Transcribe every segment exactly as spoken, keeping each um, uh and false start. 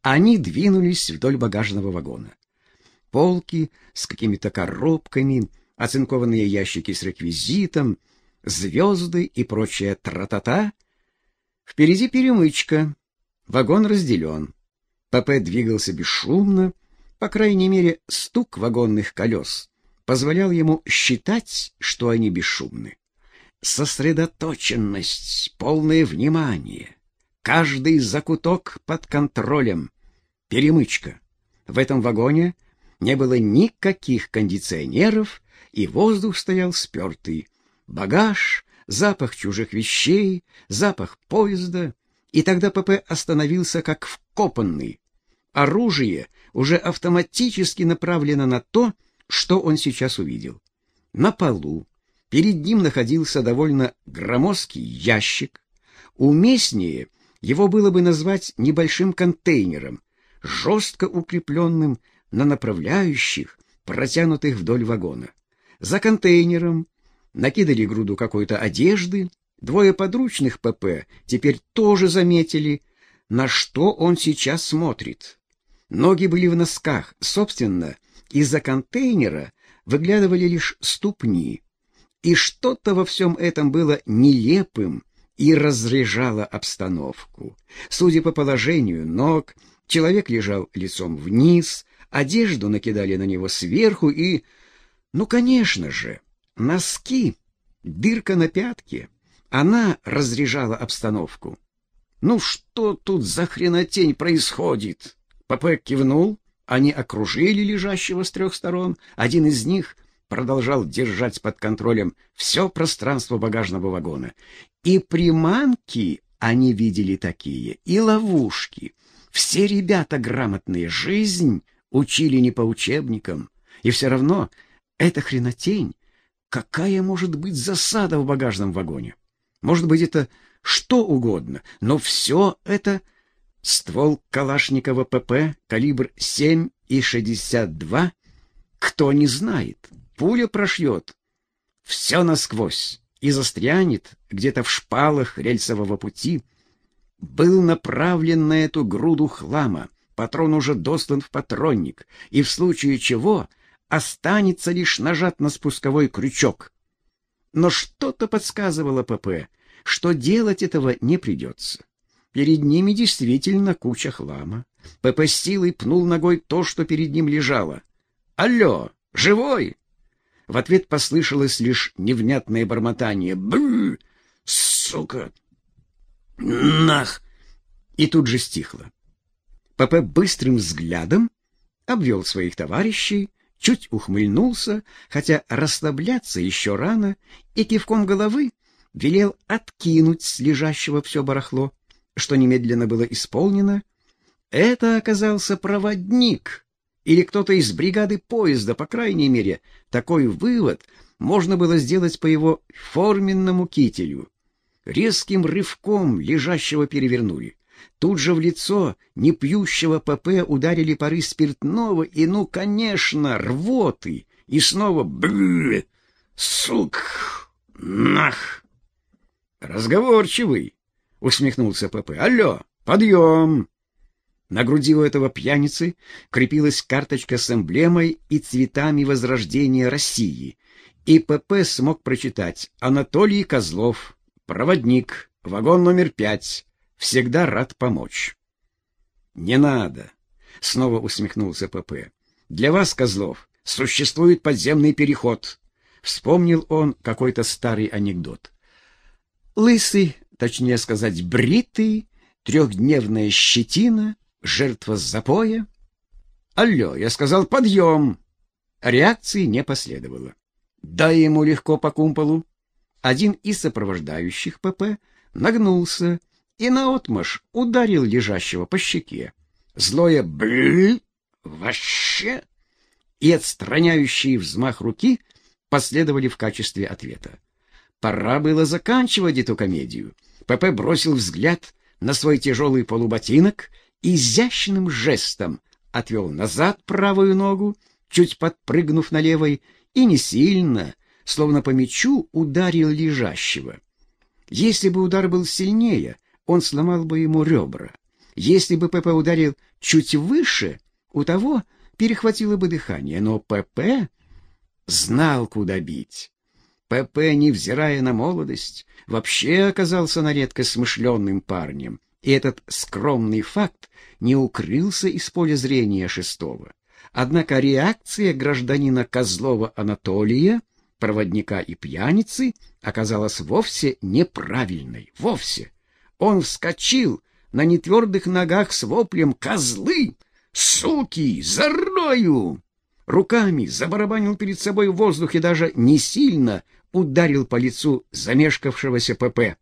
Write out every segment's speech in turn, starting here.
Они двинулись вдоль багажного вагона. Полки с какими-то коробками, оцинкованные ящики с реквизитом, звезды и прочая тра-та-та. Впереди перемычка. Вагон разделен. ПП двигался бесшумно, по крайней мере, стук вагонных колес позволял ему считать, что они бесшумны. Сосредоточенность, полное внимание. Каждый закуток под контролем. Перемычка. В этом вагоне не было никаких кондиционеров, и воздух стоял спертый. Багаж, запах чужих вещей, запах поезда. И тогда ПП остановился как вкопанный. Оружие уже автоматически направлено на то, что он сейчас увидел. На полу перед ним находился довольно громоздкий ящик. Уместнее его было бы назвать небольшим контейнером, жестко укрепленным на направляющих, протянутых вдоль вагона. За контейнером накидали груду какой-то одежды. Двое подручных ПП теперь тоже заметили, на что он сейчас смотрит. Ноги были в носках, собственно, из-за контейнера выглядывали лишь ступни. И что-то во всем этом было нелепым и разряжало обстановку. Судя по положению ног, человек лежал лицом вниз, одежду накидали на него сверху и... Ну, конечно же, носки, дырка на пятке. Она разряжала обстановку. «Ну что тут за хренотень происходит?» ПП кивнул, они окружили лежащего с трех сторон. Один из них продолжал держать под контролем все пространство багажного вагона. И приманки они видели такие, и ловушки. Все ребята грамотные, жизнь учили не по учебникам. И все равно эта хренотень, какая может быть засада в багажном вагоне? Может быть, это что угодно, но все это... Ствол Калашникова ПП, калибр семь и шестьдесят два, кто не знает, пуля прошьет все насквозь и застрянет где-то в шпалах рельсового пути. Был направлен на эту груду хлама, патрон уже достан в патронник, и в случае чего останется лишь нажать на спусковой крючок. Но что-то подсказывало ПП, что делать этого не придется. Перед ними действительно куча хлама. ПП с силой пнул ногой то, что перед ним лежало. «Алло, живой?» В ответ послышалось лишь невнятное бормотание. «Бррр! Сука! Нах!» И тут же стихло. ПП быстрым взглядом обвел своих товарищей, чуть ухмыльнулся, хотя расслабляться еще рано, и кивком головы велел откинуть с лежащего все барахло, что немедленно было исполнено. Это оказался проводник или кто-то из бригады поезда, по крайней мере, такой вывод можно было сделать по его форменному кителю. Резким рывком лежащего перевернули. Тут же в лицо непьющего ПП ударили пары спиртного и, ну, конечно, рвоты. И снова бррр, сук, нах. Разговорчивый, усмехнулся ПП. Алло, подъем! На груди у этого пьяницы крепилась карточка с эмблемой и цветами возрождения России, и ПП смог прочитать: Анатолий Козлов, проводник, вагон номер пять, всегда рад помочь. Не надо, снова усмехнулся ПП. Для вас, Козлов, существует подземный переход. Вспомнил он какой-то старый анекдот. Лысый, точнее сказать, бритый, трехдневная щетина, жертва запоя. Алло, я сказал, подъем. Реакции не последовало. Дай ему легко по кумполу. Один из сопровождающих ПП нагнулся и наотмашь ударил лежащего по щеке. Злое «бль» вообще и отстраняющий взмах руки последовали в качестве ответа. Пора было заканчивать эту комедию. ПП бросил взгляд на свой тяжелый полуботинок, изящным жестом отвел назад правую ногу, чуть подпрыгнув на левой, и не сильно, словно по мячу, ударил лежащего. Если бы удар был сильнее, он сломал бы ему ребра. Если бы ПП ударил чуть выше, у того перехватило бы дыхание, но ПП знал, куда бить. ПП, невзирая на молодость, вообще оказался на редкость смышленным парнем, и этот скромный факт не укрылся из поля зрения Шестого. Однако реакция гражданина Козлова Анатолия, проводника и пьяницы, оказалась вовсе неправильной. Вовсе. Он вскочил на нетвердых ногах с воплем «Козлы! Суки! Зарою!» Руками забарабанил перед собой в воздухе, даже не сильно ударил по лицу замешкавшегося ПП.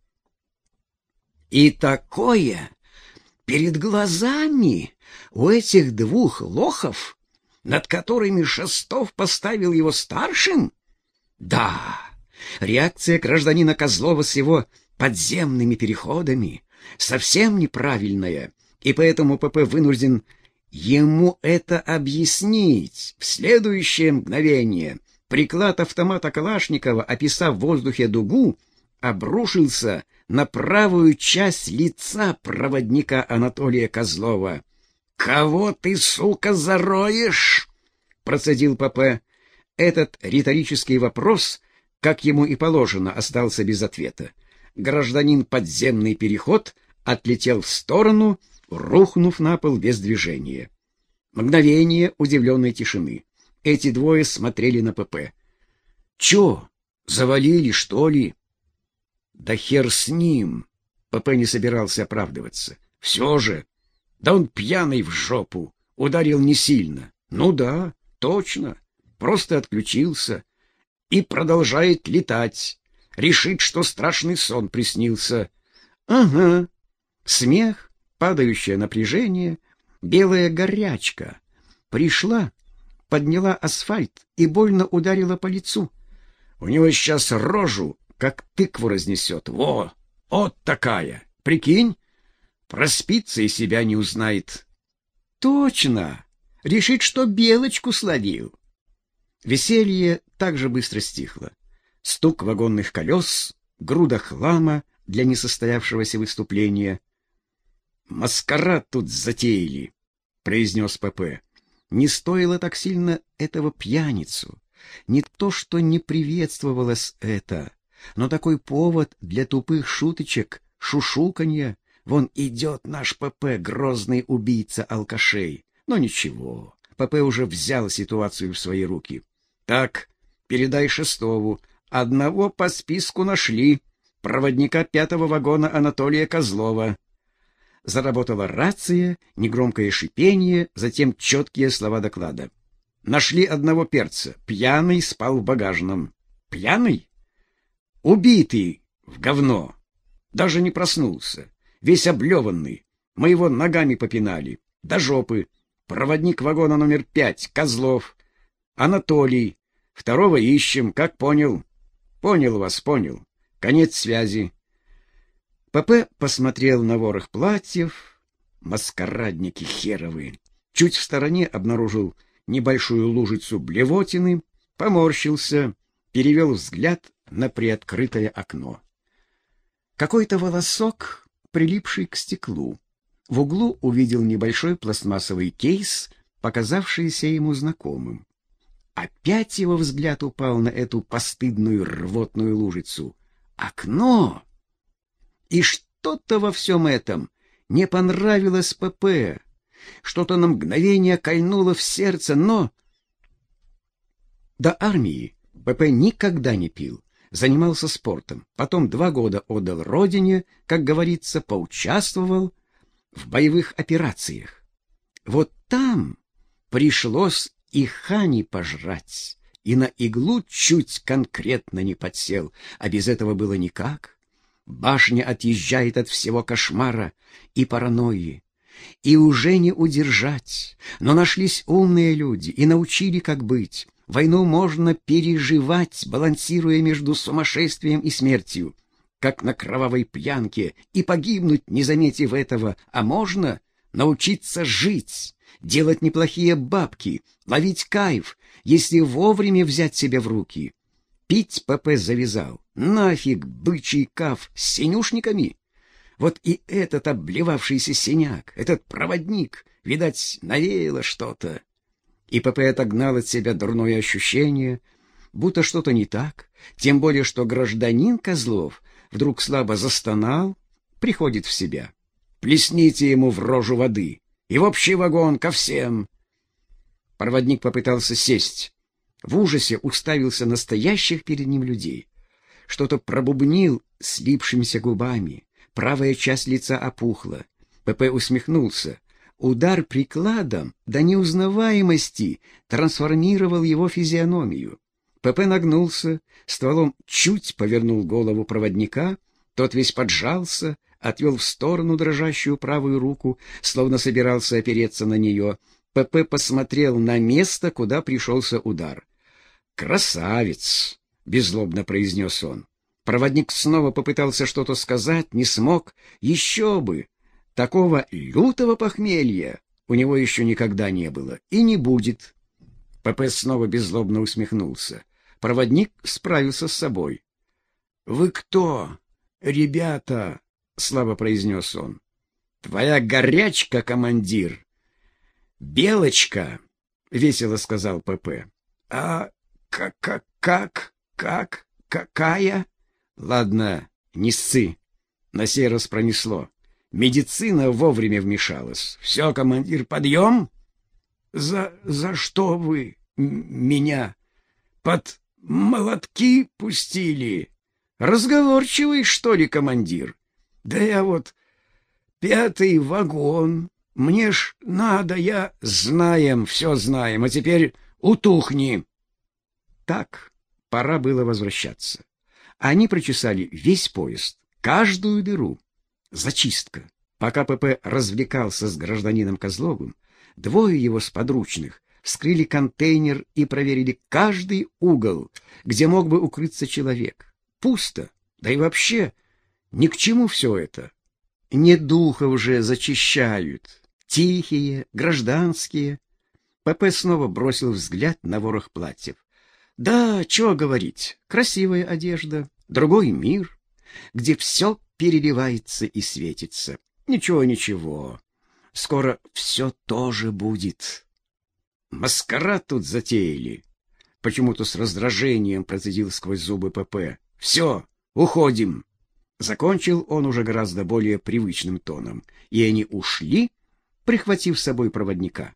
И такое перед глазами у этих двух лохов, над которыми Шестов поставил его старшим? Да, реакция гражданина Козлова с его подземными переходами совсем неправильная, и поэтому ПП вынужден ему это объяснить. В следующее мгновение приклад автомата Калашникова, описав в воздухе дугу, обрушился на правую часть лица проводника Анатолия Козлова. «Кого ты, сука, зароешь?» — процедил ПП. Этот риторический вопрос, как ему и положено, остался без ответа. Гражданин подземный переход отлетел в сторону, рухнув на пол без движения. Мгновение удивленной тишины. Эти двое смотрели на ПП. «Чё, завалили, что ли?» «Да хер с ним!» ПП не собирался оправдываться. «Все же! Да он пьяный в жопу! Ударил не сильно!» «Ну да, точно! Просто отключился и продолжает летать. Решит, что страшный сон приснился». «Ага!» Смех, падающее напряжение, белая горячка. Пришла, подняла асфальт и больно ударила по лицу. «У него сейчас рожу, как тыкву разнесет. Во! Вот такая! Прикинь, проспится и себя не узнает». «Точно! Решит, что белочку словил». Веселье так же быстро стихло. Стук вагонных колес, груда хлама для несостоявшегося выступления. «Маскарад тут затеяли», — произнес ПП. Не стоило так сильно этого пьяницу. Не то, что не приветствовалось это, но такой повод для тупых шуточек, шушуканья. Вон идет наш ПП, грозный убийца алкашей. Но ничего, ПП уже взял ситуацию в свои руки. «Так, передай Шестову. Одного по списку нашли. Проводника пятого вагона Анатолия Козлова». Заработала рация, негромкое шипение, затем четкие слова доклада. «Нашли одного перца. Пьяный спал в багажном». «Пьяный? Убитый в говно. Даже не проснулся. Весь облеванный. Мы его ногами попинали. До жопы. Проводник вагона номер пять. Козлов. Анатолий. Второго ищем. Как понял?» «Понял вас, понял. Конец связи». ПП посмотрел на ворох платьев. Маскарадники херовые. Чуть в стороне обнаружил небольшую лужицу блевотины, поморщился, перевел взгляд на приоткрытое окно. Какой-то волосок, прилипший к стеклу. В углу увидел небольшой пластмассовый кейс, показавшийся ему знакомым. Опять его взгляд упал на эту постыдную рвотную лужицу. Окно! И что-то во всем этом не понравилось ПП. Что-то на мгновение кольнуло в сердце, но... До армии ПП никогда не пил, занимался спортом. Потом два года отдал родине, как говорится, поучаствовал в боевых операциях. Вот там пришлось и хани пожрать, и на иглу чуть конкретно не подсел, а без этого было никак. Башня отъезжает от всего кошмара и паранойи, и уже не удержать. Но нашлись умные люди и научили, как быть. Войну можно переживать, балансируя между сумасшествием и смертью, как на кровавой пьянке, и погибнуть, не заметив этого. А можно научиться жить, делать неплохие бабки, ловить кайф, если вовремя взять себя в руки. Пить ПП завязал. Нафиг бычий каф с синюшниками. Вот и этот обливавшийся синяк, этот проводник, видать, навеяло что-то. И П.П. отогнал от себя дурное ощущение, будто что-то не так, тем более что гражданин Козлов вдруг слабо застонал, приходит в себя. Плесните ему в рожу воды и в общий вагон ко всем. Проводник попытался сесть, в ужасе уставился на стоящих перед ним людей. Что-то пробубнил слипшимися губами, правая часть лица опухла. П.П. усмехнулся. Удар прикладом до неузнаваемости трансформировал его физиономию. П.П. нагнулся, стволом чуть повернул голову проводника, тот весь поджался, отвел в сторону дрожащую правую руку, словно собирался опереться на нее. П.П. посмотрел на место, куда пришелся удар. «Красавец!» — беззлобно произнес он. Проводник снова попытался что-то сказать, не смог. Еще бы! Такого лютого похмелья у него еще никогда не было и не будет. П.П. снова беззлобно усмехнулся. Проводник справился с собой. — Вы кто, ребята? — слабо произнес он. — Твоя горячка, командир. — Белочка, — весело сказал П.П. — А как, как, как, как, какая? — Ладно, не ссы. На сей раз пронесло. Медицина вовремя вмешалась. — Все, командир, подъем? — За, за что вы меня под молотки пустили? Разговорчивый, что ли, командир? Да я вот пятый вагон. Мне ж надо, я... Знаем, все знаем, а теперь утухни. Так, пора было возвращаться. Они прочесали весь поезд, каждую дыру. Зачистка. Пока П.П. развлекался с гражданином Козловым, двое его сподручных вскрыли контейнер и проверили каждый угол, где мог бы укрыться человек. Пусто, да и вообще ни к чему все это. Не духов же зачищают, тихие, гражданские. П.П. снова бросил взгляд на ворох платьев. Да, чего говорить, красивая одежда, другой мир, где все переливается и светится. Ничего, ничего, скоро все тоже будет. Маскарад тут затеяли. Почему-то с раздражением процедил сквозь зубы П.П. Все, уходим. Закончил он уже гораздо более привычным тоном, и они ушли, прихватив с собой проводника.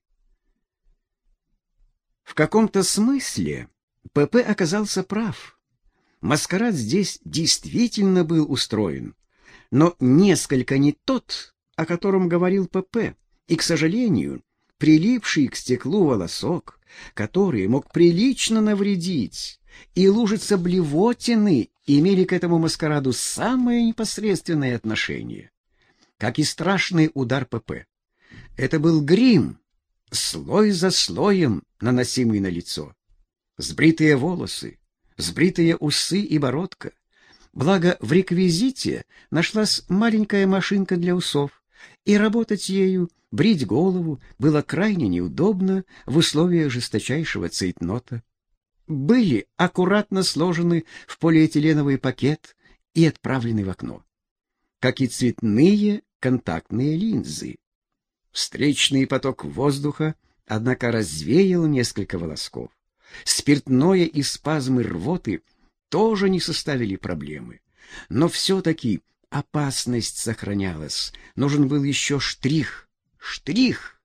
В каком-то смысле П.П. оказался прав. Маскарад здесь действительно был устроен, но несколько не тот, о котором говорил П.П., и, к сожалению, прилипший к стеклу волосок, который мог прилично навредить, и лужица блевотины имели к этому маскараду самое непосредственное отношение. Как и страшный удар П.П. Это был грим, слой за слоем наносимый на лицо. Сбритые волосы, сбритые усы и бородка. Благо, в реквизите нашлась маленькая машинка для усов, и работать ею, брить голову, было крайне неудобно в условиях жесточайшего цейтнота. Были аккуратно сложены в полиэтиленовый пакет и отправлены в окно. Как и цветные контактные линзы. Встречный поток воздуха, однако, развеял несколько волосков. Спиртное и спазмы рвоты тоже не составили проблемы. Но все-таки опасность сохранялась. Нужен был еще штрих. Штрих!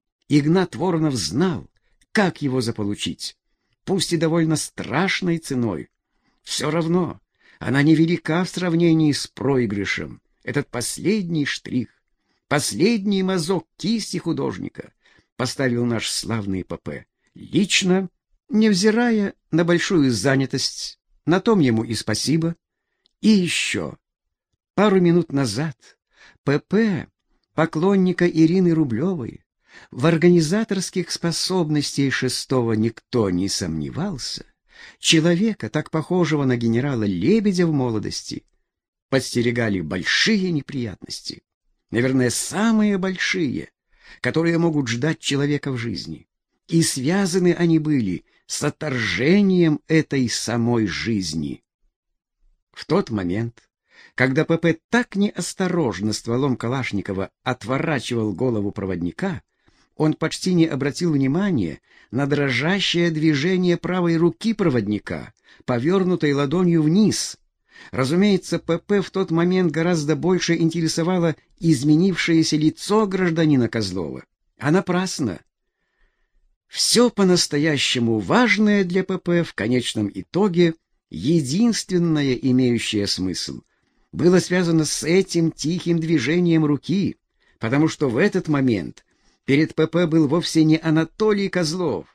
Игнат Воронов знал, как его заполучить. Пусть и довольно страшной ценой. Все равно она невелика в сравнении с проигрышем. Этот последний штрих, последний мазок кисти художника поставил наш славный П.П. лично, невзирая на большую занятость. На том ему и спасибо. И еще. Пару минут назад П.П., поклонника Ирины Рублевой, в организаторских способностях шестого никто не сомневался, человека, так похожего на генерала Лебедя в молодости, подстерегали большие неприятности. Наверное, самые большие, которые могут ждать человека в жизни. И связаны они были с отторжением этой самой жизни. В тот момент, Когда ПП так неосторожно стволом Калашникова отворачивал голову проводника, он почти не обратил внимания на дрожащее движение правой руки проводника, повернутой ладонью вниз. Разумеется, ПП в тот момент гораздо больше интересовало изменившееся лицо гражданина Козлова. А напрасно. Все по-настоящему важное для ПП в конечном итоге, единственное имеющее смысл, было связано с этим тихим движением руки, потому что в этот момент перед ПП был вовсе не Анатолий Козлов,